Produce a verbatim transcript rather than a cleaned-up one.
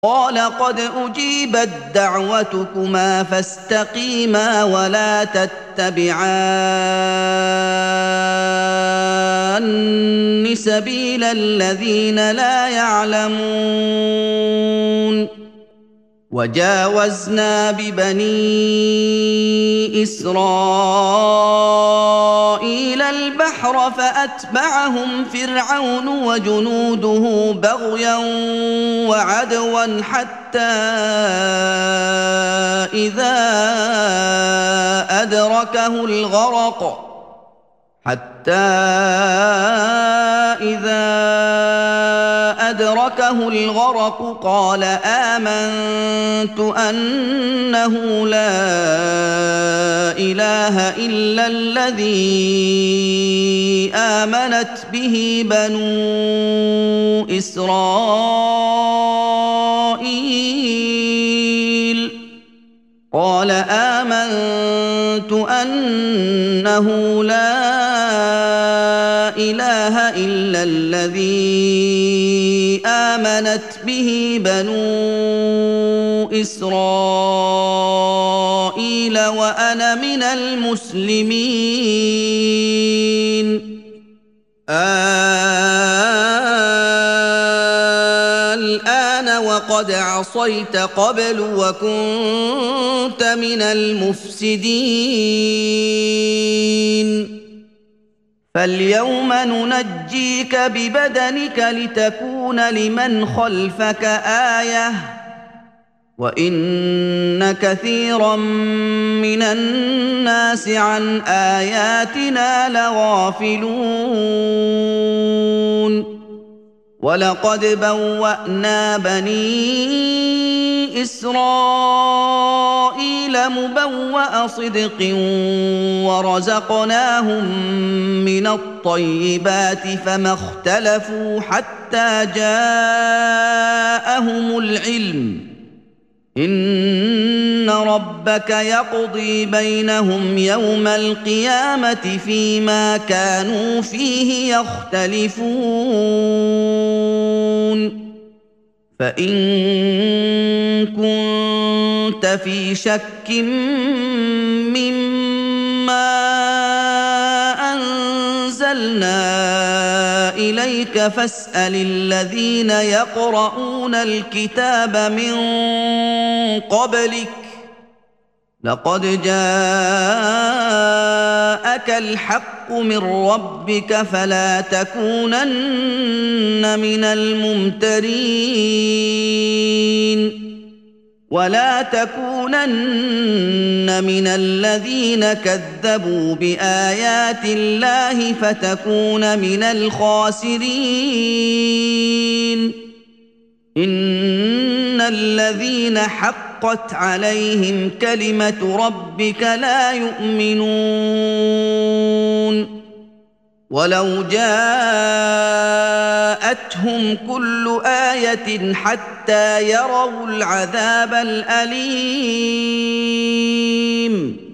قال قد أجيبت دعوتكما فاستقيما ولا تتبعان سبيل الذين لا يعلمون وجاوزنا ببني إسرائيل البحر فأتبعهم فرعون وجنوده بغيا وعدوا حتى إذا أدركه الغرق حتى إذا أدركه الغرق قال آمنت أنه لا إله إلا الذي آمنت به بنو إسرائيل قال آمنت أنه لا إله إلا الذي آمنت به بنو إسرائيل وأنا من المسلمين الآن وقد عصيت قبل وكنت من المفسدين فاليوم ننجيك ببدنك لتكون لمن خلفك آية وإن كثيرا من الناس عن آياتنا لغافلون ولقد بوأنا بني إسرائيل مبوأ صدق ورزقناهم من الطيبات فما اختلفوا حتى جاءهم العلم إن ربك يقضي بينهم يوم القيامة فيما كانوا فيه يختلفون فإن كنت في شك مما أنزلنا إليك فاسأل الذين يقرؤون الكتاب من قبلك لقد جاءك الحق من ربك فلا تكونن من الممترين ولا تكونن من الذين كذبوا بآيات الله فتكون من الخاسرين إن الذين حقت عليهم كلمة ربك لا يؤمنون ولو جاءتهم كل آية حتى يروا العذاب الأليم